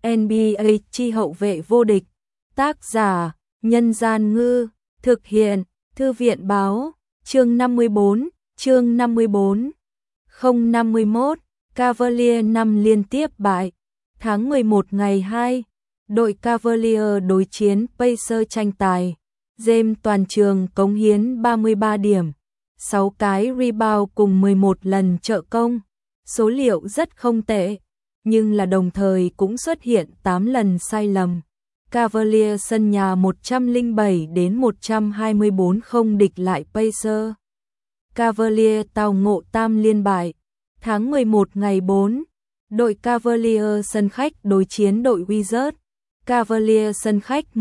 NBA chi hậu vệ vô địch. Tác giả: Nhân Gian Ngư. Thực hiện: Thư viện Báo. Chương 54. Chương 54. 051. Cavaliers 5 liên tiếp bại. Tháng 11 ngày 2, đội Cavaliers đối chiến Pacers tranh tài. James toàn trường cống hiến 33 điểm, 6 cái rebound cùng 11 lần trợ công. Số liệu rất không tệ, nhưng là đồng thời cũng xuất hiện 8 lần sai lầm. Cavaliers sân nhà 107 đến 124 không địch lại Pacers. Cavaliers tao ngộ tam liên bại. Tháng 11 ngày 4, đội Cavaliers sân khách đối chiến đội Wizards. Cavaliers sân khách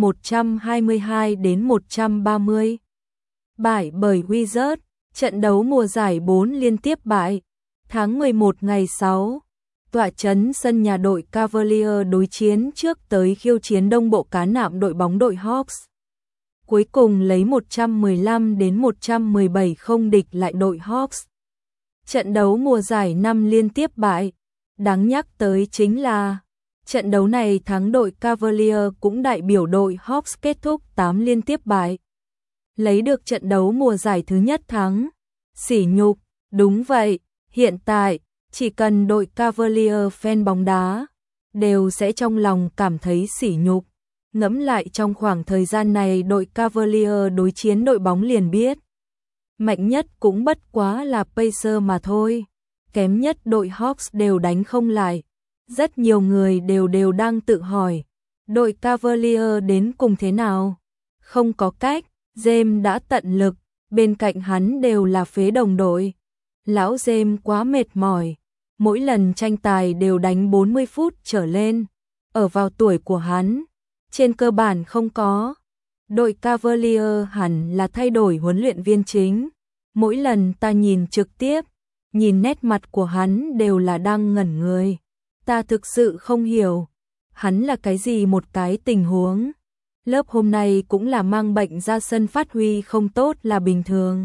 122 đến 130. Bại bởi Wizards, trận đấu mùa giải 4 liên tiếp bại. Tháng 11 ngày 6, tọa trấn sân nhà đội Cavaliers đối chiến trước tới khiêu chiến đông bộ cá nạm đội bóng đội Hawks. Cuối cùng lấy 115 đến 117 không địch lại đội Hawks. Trận đấu mùa giải 5 liên tiếp bại. Đáng nhắc tới chính là trận đấu này thắng đội Cavaliers cũng đại biểu đội Hawks kết thúc 8 liên tiếp bại. Lấy được trận đấu mùa giải thứ nhất thắng. Sỉ nhục, đúng vậy, hiện tại, chỉ cần đội Cavaliers fan bóng đá, đều sẽ trong lòng cảm thấy sỉ nhục. Ngẫm lại trong khoảng thời gian này đội Cavaliers đối chiến đội bóng liền biết. Mạnh nhất cũng bất quá là Pacers mà thôi. Kém nhất đội Hawks đều đánh không lại. Rất nhiều người đều đang tự hỏi, đội Cavaliers đến cùng thế nào? Không có cách, James đã tận lực, bên cạnh hắn đều là phế đồng đội. Lão James quá mệt mỏi, mỗi lần tranh tài đều đánh 40 phút trở lên. Ở vào tuổi của hắn, trên cơ bản không có. Đội Cavaliers hẳn là thay đổi huấn luyện viên chính. Mỗi lần ta nhìn trực tiếp, nhìn nét mặt của hắn đều là đang ngẩn người. Ta thực sự không hiểu, hắn là cái gì một cái tình huống. Lớp hôm nay cũng là mang bệnh ra sân phát huy không tốt là bình thường.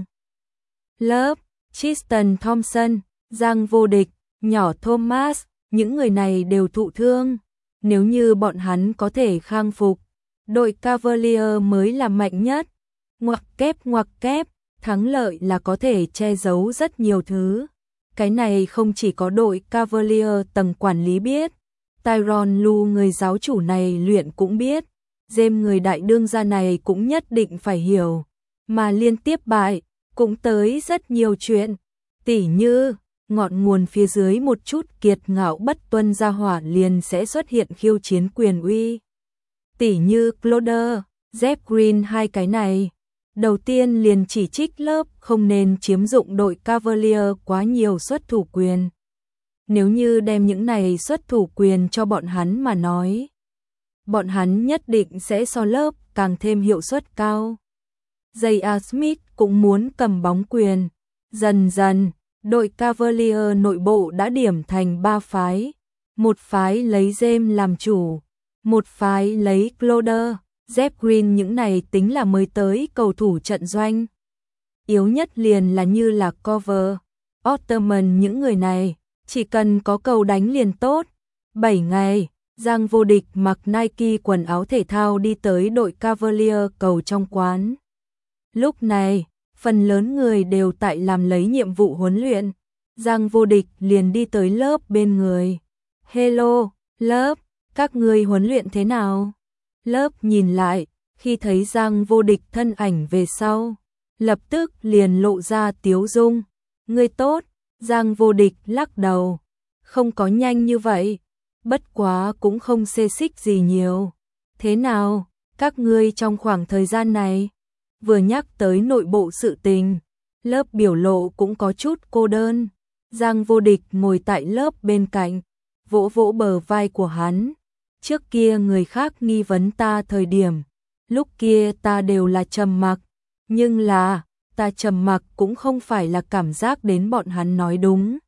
Lớp, Tristan Thompson, Giang vô địch, nhỏ Thomas, những người này đều thụ thương. Nếu như bọn hắn có thể khang phục, đội Cavaliers mới là mạnh nhất. Ngoặc kép, thắng lợi là có thể che giấu rất nhiều thứ. Cái này không chỉ có đội Cavaliers tầng quản lý biết, Tyronn Lue người giáo chủ này luyện cũng biết, James người đại đương gia này cũng nhất định phải hiểu, mà liên tiếp bại, cũng tới rất nhiều chuyện, tỉ như, ngọn nguồn phía dưới một chút kiệt ngạo bất tuân gia hỏa liền sẽ xuất hiện khiêu chiến quyền uy. Tỉ như Crowder, Jeff Green hai cái này. Đầu tiên liền chỉ trích lớp không nên chiếm dụng đội Cavaliers quá nhiều xuất thủ quyền. Nếu như đem những này xuất thủ quyền cho bọn hắn mà nói, bọn hắn nhất định sẽ so lớp càng thêm hiệu suất cao. J.R. Smith cũng muốn cầm bóng quyền. Dần dần, đội Cavaliers nội bộ đã điểm thành 3 phái. Một phái lấy James làm chủ, một phái lấy Crowder, Jeff Green, những này tính là mới tới cầu thủ trận doanh. Yếu nhất liền là như là Cover, Ottoman, những người này, chỉ cần có cầu đánh liền tốt. 7 ngày, Giang vô địch mặc Nike quần áo thể thao đi tới đội Cavaliers cầu trong quán. Lúc này, phần lớn người đều tại làm lấy nhiệm vụ huấn luyện. Giang vô địch liền đi tới lớp bên người. Hello, lớp, các người huấn luyện thế nào? Lớp nhìn lại, khi thấy Giang vô địch thân ảnh về sau, lập tức liền lộ ra tiếu dung. Ngươi tốt, Giang vô địch lắc đầu. Không có nhanh như vậy, bất quá cũng không xê xích gì nhiều. Thế nào, các ngươi trong khoảng thời gian này? Vừa nhắc tới nội bộ sự tình, lớp biểu lộ cũng có chút cô đơn. Giang vô địch ngồi tại lớp bên cạnh, vỗ vỗ bờ vai của hắn. Trước kia người khác nghi vấn ta thời điểm, lúc kia ta đều là trầm mặc, nhưng là, ta trầm mặc cũng không phải là cảm giác đến bọn hắn nói đúng,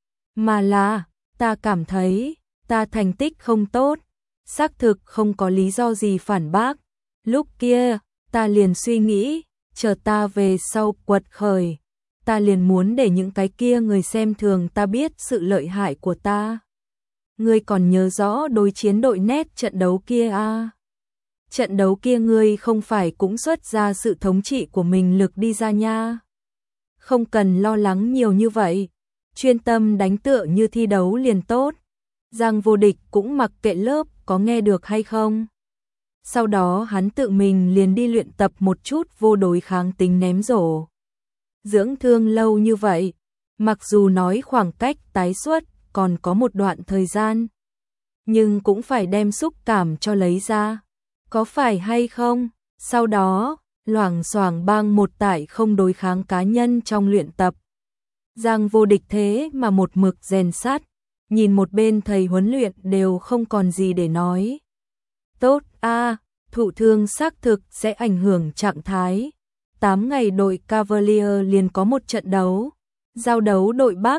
mà là, ta cảm thấy, ta thành tích không tốt, xác thực không có lý do gì phản bác. Lúc kia, ta liền suy nghĩ, chờ ta về sau quật khởi, ta liền muốn để những cái kia người xem thường ta biết sự lợi hại của ta. ngươi còn nhớ rõ đối chiến đội nét trận đấu kia à? Trận đấu kia ngươi không phải cũng xuất ra sự thống trị của mình lực đi ra nha. Không cần lo lắng nhiều như vậy, chuyên tâm đánh tựa như thi đấu liền tốt. Giang Vô Địch cũng mặc kệ lớp có nghe được hay không. Sau đó hắn tự mình liền đi luyện tập một chút vô đối kháng tính ném rổ. Dưỡng thương lâu như vậy, mặc dù nói khoảng cách tái xuất còn có một đoạn thời gian, nhưng cũng phải đem xúc cảm cho lấy ra. Có phải hay không? Sau đó, loảng xoảng bang một tải không đối kháng cá nhân trong luyện tập. Giang Vô Địch thế mà một mực rèn sát, nhìn một bên thầy huấn luyện đều không còn gì để nói. Tốt a, thụ thương xác thực sẽ ảnh hưởng trạng thái. 8 ngày đội Cavalier liền có một trận đấu. Giao đấu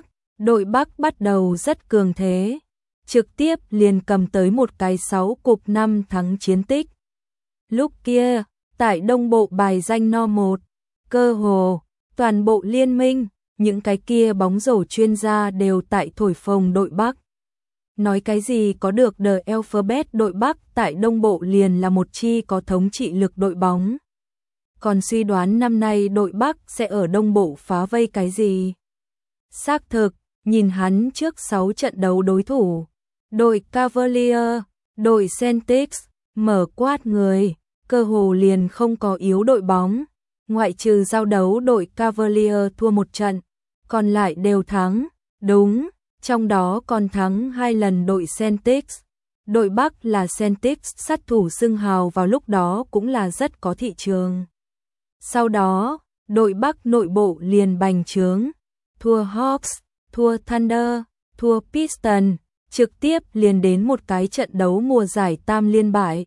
đội Bắc bắt đầu rất cường thế. Trực tiếp liền cầm tới một cái 6 cục 5 thắng chiến tích. Lúc kia, tại Đông Bộ bài danh no 1, cơ hồ, toàn bộ liên minh, những cái kia bóng rổ chuyên gia đều tại thổi phồng đội Bắc. Nói cái gì có được The Alphabet đội Bắc tại Đông Bộ liền là một chi có thống trị lực đội bóng. Còn suy đoán năm nay đội Bắc sẽ ở Đông Bộ phá vây cái gì? Xác thực, nhìn hắn trước 6 trận đấu đối thủ, đội Cavalier, đội Celtics, mở quát người, cơ hồ liền không có yếu đội bóng, ngoại trừ giao đấu đội Cavalier thua một trận, còn lại đều thắng, đúng, trong đó còn thắng 2 lần đội Celtics. Đội Bắc là Celtics sát thủ xưng hào vào lúc đó cũng là rất có thị trường. Sau đó, đội Bắc nội bộ liền bành trướng, thua Hawks, thua Thunder, thua Pistons, trực tiếp liền đến một cái trận đấu mùa giải tam liên bại.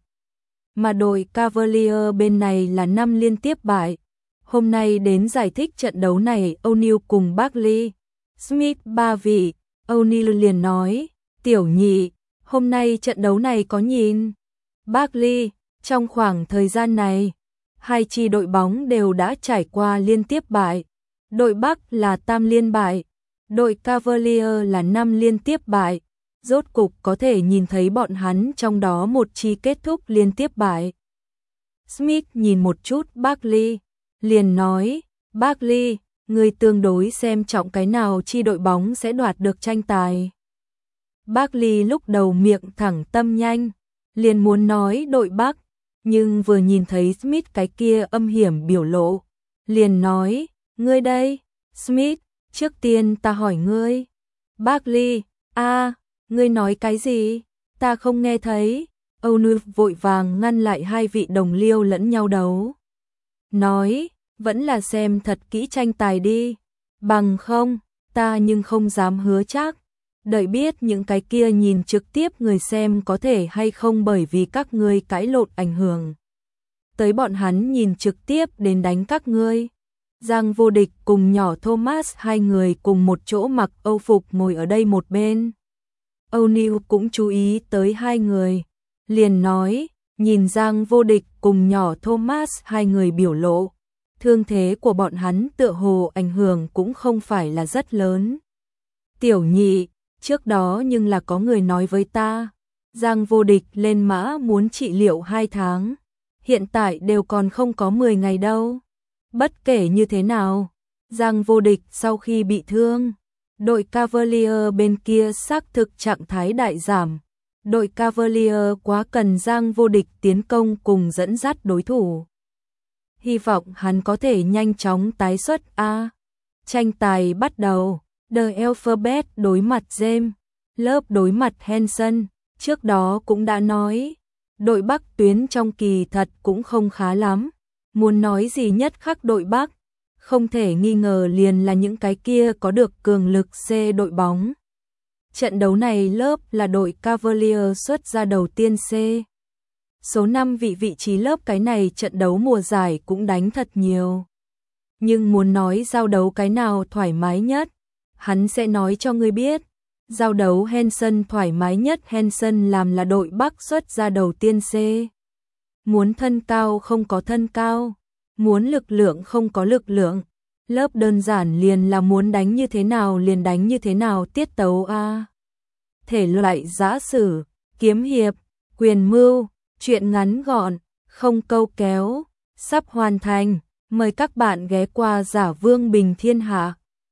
Mà đội Cavalier bên này là 5 liên tiếp bại. Hôm nay đến giải thích trận đấu này O'Neal cùng Barkley, Smith ba vị, O'Neal liền nói, tiểu nhị, hôm nay trận đấu này có nhìn. Barkley, trong khoảng thời gian này, hai chi đội bóng đều đã trải qua liên tiếp bại. Đội Bắc là tam liên bại, đội Cavalier là 5 liên tiếp bại. Rốt cục có thể nhìn thấy bọn hắn trong đó một chi kết thúc liên tiếp bại. Smith nhìn một chút Barkley, liền nói, Barkley, người tương đối xem trọng cái nào chi đội bóng sẽ đoạt được tranh tài. Barkley lúc đầu miệng thẳng tâm nhanh, liền muốn nói đội Bắc, nhưng vừa nhìn thấy Smith cái kia âm hiểm biểu lộ, liền nói, ngươi đây, Smith, trước tiên ta hỏi ngươi. Barkley, ngươi nói cái gì? Ta không nghe thấy. O'Neal vội vàng ngăn lại hai vị đồng liêu lẫn nhau đấu. Nói, vẫn là xem thật kỹ tranh tài đi. Bằng không, ta nhưng không dám hứa chắc. Đợi biết những cái kia nhìn trực tiếp người xem có thể hay không bởi vì các ngươi cãi lộn ảnh hưởng. Tới bọn hắn nhìn trực tiếp đến đánh các ngươi. Giang Vô Địch cùng nhỏ Thomas hai người cùng một chỗ mặc Âu phục ngồi ở đây một bên. O'Neal cũng chú ý tới hai người, liền nói, nhìn Giang Vô Địch cùng nhỏ Thomas hai người biểu lộ, thương thế của bọn hắn tựa hồ ảnh hưởng cũng không phải là rất lớn. Tiểu nhị, trước đó nhưng là có người nói với ta, Giang Vô Địch lên mã muốn trị liệu 2 tháng, hiện tại đều còn không có 10 ngày đâu. Bất kể như thế nào, Giang Vô Địch sau khi bị thương, đội Cavalier bên kia xác thực trạng thái đại giảm. Đội Cavalier quá cần Giang Vô Địch tiến công cùng dẫn dắt đối thủ. Hy vọng hắn có thể nhanh chóng tái xuất a. Tranh tài bắt đầu, The Alphabet đối mặt James, lớp đối mặt Henson, trước đó cũng đã nói, đội Bắc tuyến trong kỳ thật cũng không khá lắm. Muốn nói gì nhất khắc đội Bắc, không thể nghi ngờ liền là những cái kia có được cường lực C đội bóng. Trận đấu này lớp là đội Cavalier xuất ra đầu tiên C. Số 5 vị trí lớp cái này trận đấu mùa giải cũng đánh thật nhiều. Nhưng muốn nói giao đấu cái nào thoải mái nhất, hắn sẽ nói cho ngươi biết. Giao đấu Henson thoải mái nhất, Henson làm là đội Bắc xuất ra đầu tiên C. Muốn thân cao không có thân cao, muốn lực lượng không có lực lượng. Lớp đơn giản liền là muốn đánh như thế nào liền đánh như thế nào, tiết tấu a. thể loại giã sử, kiếm hiệp, quyền mưu, truyện ngắn gọn, không câu kéo, sắp hoàn thành. Mời các bạn ghé qua Giả Vương Bình Thiên Hạ.